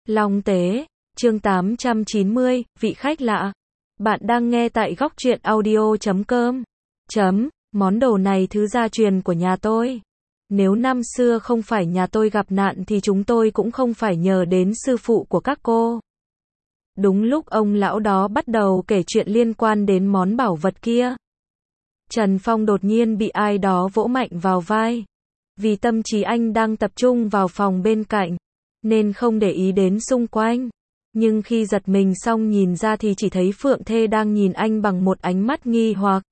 Long Tế, chương 890, vị khách lạ. Bạn đang nghe tại góc truyện audio.com. Món đồ này thứ gia truyền của nhà tôi. Nếu năm xưa không phải nhà tôi gặp nạn thì chúng tôi cũng không phải nhờ đến sư phụ của các cô. Đúng lúc ông lão đó bắt đầu kể chuyện liên quan đến món bảo vật kia, Trần Phong đột nhiên bị ai đó vỗ mạnh vào vai. Vì tâm trí anh đang tập trung vào phòng bên cạnh, nên không để ý đến xung quanh. Nhưng khi giật mình xong nhìn ra thì chỉ thấy Phượng Thê đang nhìn anh bằng một ánh mắt nghi hoặc.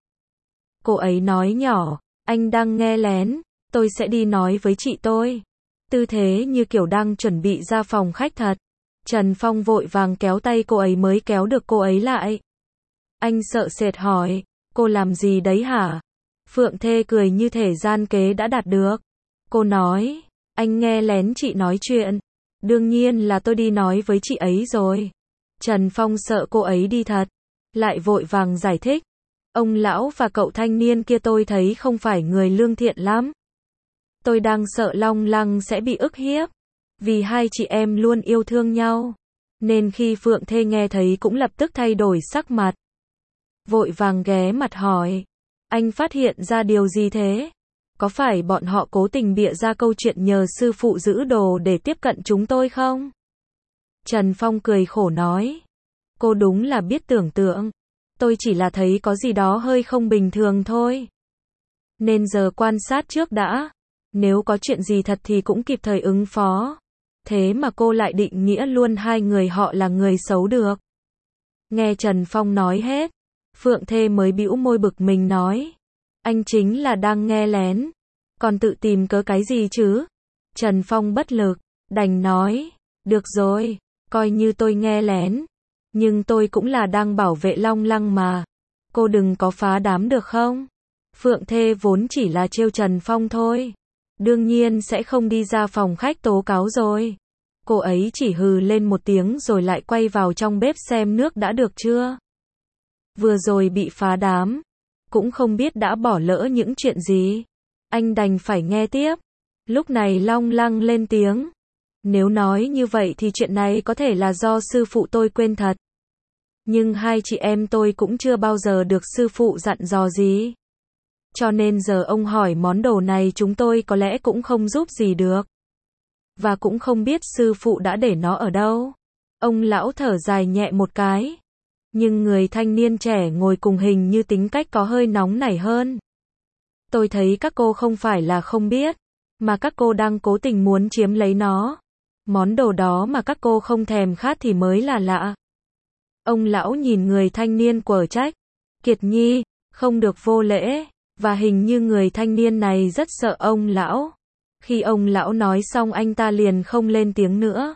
Cô ấy nói nhỏ, anh đang nghe lén, tôi sẽ đi nói với chị tôi. Tư thế như kiểu đang chuẩn bị ra phòng khách thật. Trần Phong vội vàng kéo tay cô ấy mới kéo được cô ấy lại. Anh sợ sệt hỏi, cô làm gì đấy hả? Phượng Thê cười như thể gian kế đã đạt được. Cô nói, anh nghe lén chị nói chuyện. Đương nhiên là tôi đi nói với chị ấy rồi. Trần Phong sợ cô ấy đi thật, lại vội vàng giải thích. Ông lão và cậu thanh niên kia tôi thấy không phải người lương thiện lắm. Tôi đang sợ Long Lăng sẽ bị ức hiếp. Vì hai chị em luôn yêu thương nhau. Nên khi Phượng Thê nghe thấy cũng lập tức thay đổi sắc mặt. Vội vàng ghé mặt hỏi. Anh phát hiện ra điều gì thế? Có phải bọn họ cố tình bịa ra câu chuyện nhờ sư phụ giữ đồ để tiếp cận chúng tôi không? Trần Phong cười khổ nói. Cô đúng là biết tưởng tượng. Tôi chỉ là thấy có gì đó hơi không bình thường thôi. Nên giờ quan sát trước đã. Nếu có chuyện gì thật thì cũng kịp thời ứng phó. Thế mà cô lại định nghĩa luôn hai người họ là người xấu được. Nghe Trần Phong nói hết, Phượng Thê mới bĩu môi bực mình nói. Anh chính là đang nghe lén. Còn tự tìm cớ cái gì chứ? Trần Phong bất lực, đành nói. Được rồi, coi như tôi nghe lén. Nhưng tôi cũng là đang bảo vệ Long Lăng mà. Cô đừng có phá đám được không? Phượng Thê vốn chỉ là trêu Trần Phong thôi. Đương nhiên sẽ không đi ra phòng khách tố cáo rồi. Cô ấy chỉ hừ lên một tiếng rồi lại quay vào trong bếp xem nước đã được chưa. Vừa rồi bị phá đám, cũng không biết đã bỏ lỡ những chuyện gì. Anh đành phải nghe tiếp. Lúc này Long Lăng lên tiếng. Nếu nói như vậy thì chuyện này có thể là do sư phụ tôi quên thật. Nhưng hai chị em tôi cũng chưa bao giờ được sư phụ dặn dò gì. Cho nên giờ ông hỏi món đồ này chúng tôi có lẽ cũng không giúp gì được. Và cũng không biết sư phụ đã để nó ở đâu. Ông lão thở dài nhẹ một cái. Nhưng người thanh niên trẻ ngồi cùng hình như tính cách có hơi nóng nảy hơn. Tôi thấy các cô không phải là không biết, mà các cô đang cố tình muốn chiếm lấy nó. Món đồ đó mà các cô không thèm khát thì mới là lạ. Ông lão nhìn người thanh niên quở trách. Kiệt Nhi, không được vô lễ. Và hình như người thanh niên này rất sợ ông lão. Khi ông lão nói xong anh ta liền không lên tiếng nữa.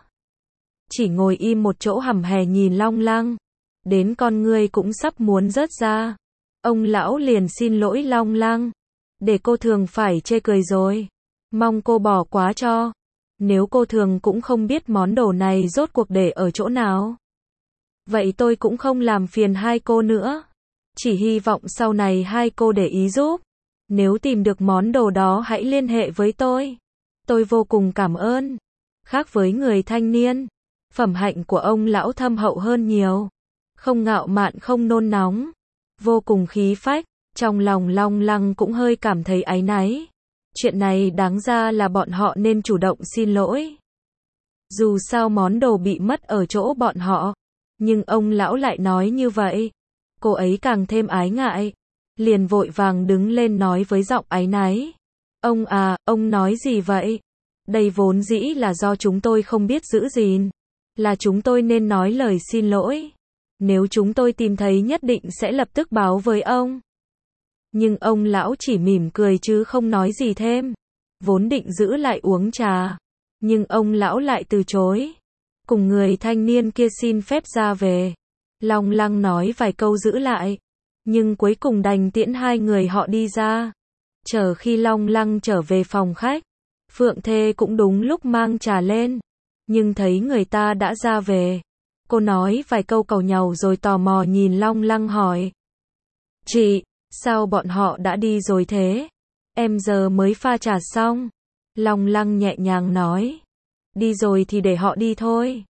Chỉ ngồi im một chỗ hầm hè nhìn Long Lăng. Đến con ngươi cũng sắp muốn rớt ra. Ông lão liền xin lỗi Long Lăng. Để cô Thường phải chê cười rồi. Mong cô bỏ quá cho. Nếu cô Thường cũng không biết món đồ này rốt cuộc để ở chỗ nào. Vậy tôi cũng không làm phiền hai cô nữa. Chỉ hy vọng sau này hai cô để ý giúp. Nếu tìm được món đồ đó hãy liên hệ với tôi. Tôi vô cùng cảm ơn. Khác với người thanh niên, phẩm hạnh của ông lão thâm hậu hơn nhiều. Không ngạo mạn không nôn nóng. Vô cùng khí phách. Trong lòng Long Lăng cũng hơi cảm thấy áy náy. Chuyện này đáng ra là bọn họ nên chủ động xin lỗi. Dù sao món đồ bị mất ở chỗ bọn họ. Nhưng ông lão lại nói như vậy. Cô ấy càng thêm ái ngại. Liền vội vàng đứng lên nói với giọng áy náy. Ông à, ông nói gì vậy? Đây vốn dĩ là do chúng tôi không biết giữ gìn. Là chúng tôi nên nói lời xin lỗi. Nếu chúng tôi tìm thấy nhất định sẽ lập tức báo với ông. Nhưng ông lão chỉ mỉm cười chứ không nói gì thêm. Vốn định giữ lại uống trà. Nhưng ông lão lại từ chối. Cùng người thanh niên kia xin phép ra về. Long Lăng nói vài câu giữ lại. Nhưng cuối cùng đành tiễn hai người họ đi ra. Chờ khi Long Lăng trở về phòng khách. Phượng Thê cũng đúng lúc mang trà lên. Nhưng thấy người ta đã ra về. Cô nói vài câu càu nhàu rồi tò mò nhìn Long Lăng hỏi. Chị, sao bọn họ đã đi rồi thế? Em giờ mới pha trà xong. Long Lăng nhẹ nhàng nói. Đi rồi thì để họ đi thôi.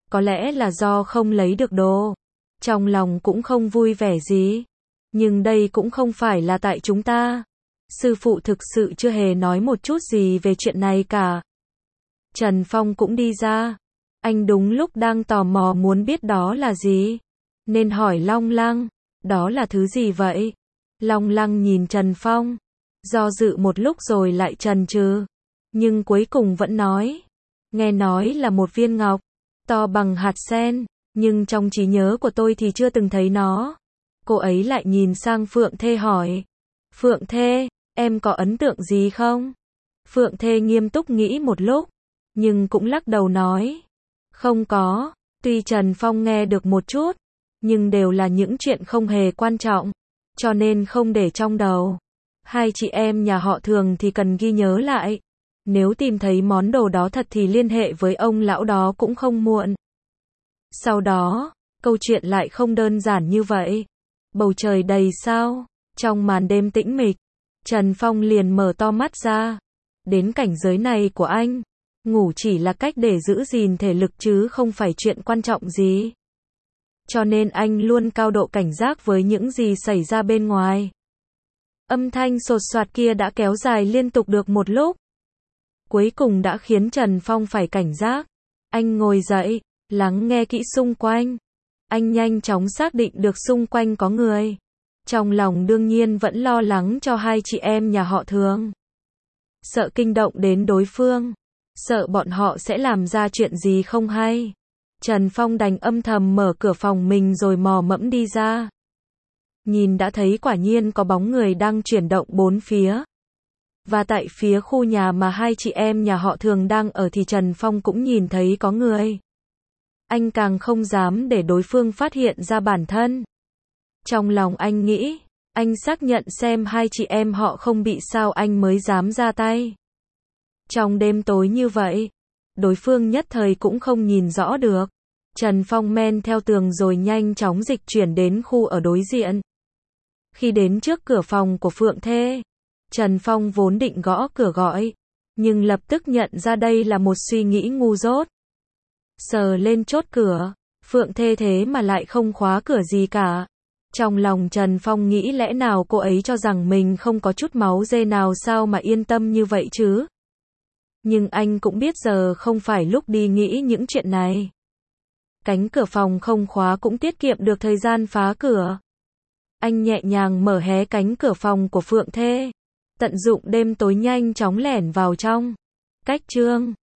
Có lẽ là do không lấy được đồ. Trong lòng cũng không vui vẻ gì. Nhưng đây cũng không phải là tại chúng ta. Sư phụ thực sự chưa hề nói một chút gì về chuyện này cả. Trần Phong cũng đi ra. Anh đúng lúc đang tò mò muốn biết đó là gì. Nên hỏi Long Lăng, đó là thứ gì vậy? Long Lăng nhìn Trần Phong, do dự một lúc rồi lại chần chừ, nhưng cuối cùng vẫn nói, nghe nói là một viên ngọc, to bằng hạt sen, nhưng trong trí nhớ của tôi thì chưa từng thấy nó. Cô ấy lại nhìn sang Phượng Thê hỏi, Phượng Thê, em có ấn tượng gì không? Phượng Thê nghiêm túc nghĩ một lúc, nhưng cũng lắc đầu nói, không có. Tuy Trần Phong nghe được một chút, nhưng đều là những chuyện không hề quan trọng, cho nên không để trong đầu. Hai chị em nhà họ Thường thì cần ghi nhớ lại. Nếu tìm thấy món đồ đó thật thì liên hệ với ông lão đó cũng không muộn. Sau đó, câu chuyện lại không đơn giản như vậy. Bầu trời đầy sao, trong màn đêm tĩnh mịch, Trần Phong liền mở to mắt ra. Đến cảnh giới này của anh, ngủ chỉ là cách để giữ gìn thể lực chứ không phải chuyện quan trọng gì. Cho nên anh luôn cao độ cảnh giác với những gì xảy ra bên ngoài. Âm thanh sột soạt kia đã kéo dài liên tục được một lúc. Cuối cùng đã khiến Trần Phong phải cảnh giác. Anh ngồi dậy, lắng nghe kỹ xung quanh. Anh nhanh chóng xác định được xung quanh có người. Trong lòng đương nhiên vẫn lo lắng cho hai chị em nhà họ Thường. Sợ kinh động đến đối phương. Sợ bọn họ sẽ làm ra chuyện gì không hay. Trần Phong đành âm thầm mở cửa phòng mình rồi mò mẫm đi ra. Nhìn đã thấy quả nhiên có bóng người đang chuyển động bốn phía. Và tại phía khu nhà mà hai chị em nhà họ Thường đang ở thì Trần Phong cũng nhìn thấy có người. Anh càng không dám để đối phương phát hiện ra bản thân. Trong lòng anh nghĩ, anh xác nhận xem hai chị em họ không bị sao anh mới dám ra tay. Trong đêm tối như vậy, đối phương nhất thời cũng không nhìn rõ được. Trần Phong men theo tường rồi nhanh chóng dịch chuyển đến khu ở đối diện. Khi đến trước cửa phòng của Phượng Thê, Trần Phong vốn định gõ cửa gọi, nhưng lập tức nhận ra đây là một suy nghĩ ngu dốt. Sờ lên chốt cửa, Phượng Thê thế mà lại không khóa cửa gì cả. Trong lòng Trần Phong nghĩ lẽ nào cô ấy cho rằng mình không có chút máu dê nào sao mà yên tâm như vậy chứ. Nhưng anh cũng biết giờ không phải lúc đi nghĩ những chuyện này. Cánh cửa phòng không khóa cũng tiết kiệm được thời gian phá cửa. Anh nhẹ nhàng mở hé cánh cửa phòng của Phượng Thê. Tận dụng đêm tối nhanh chóng lẻn vào trong. Cách chương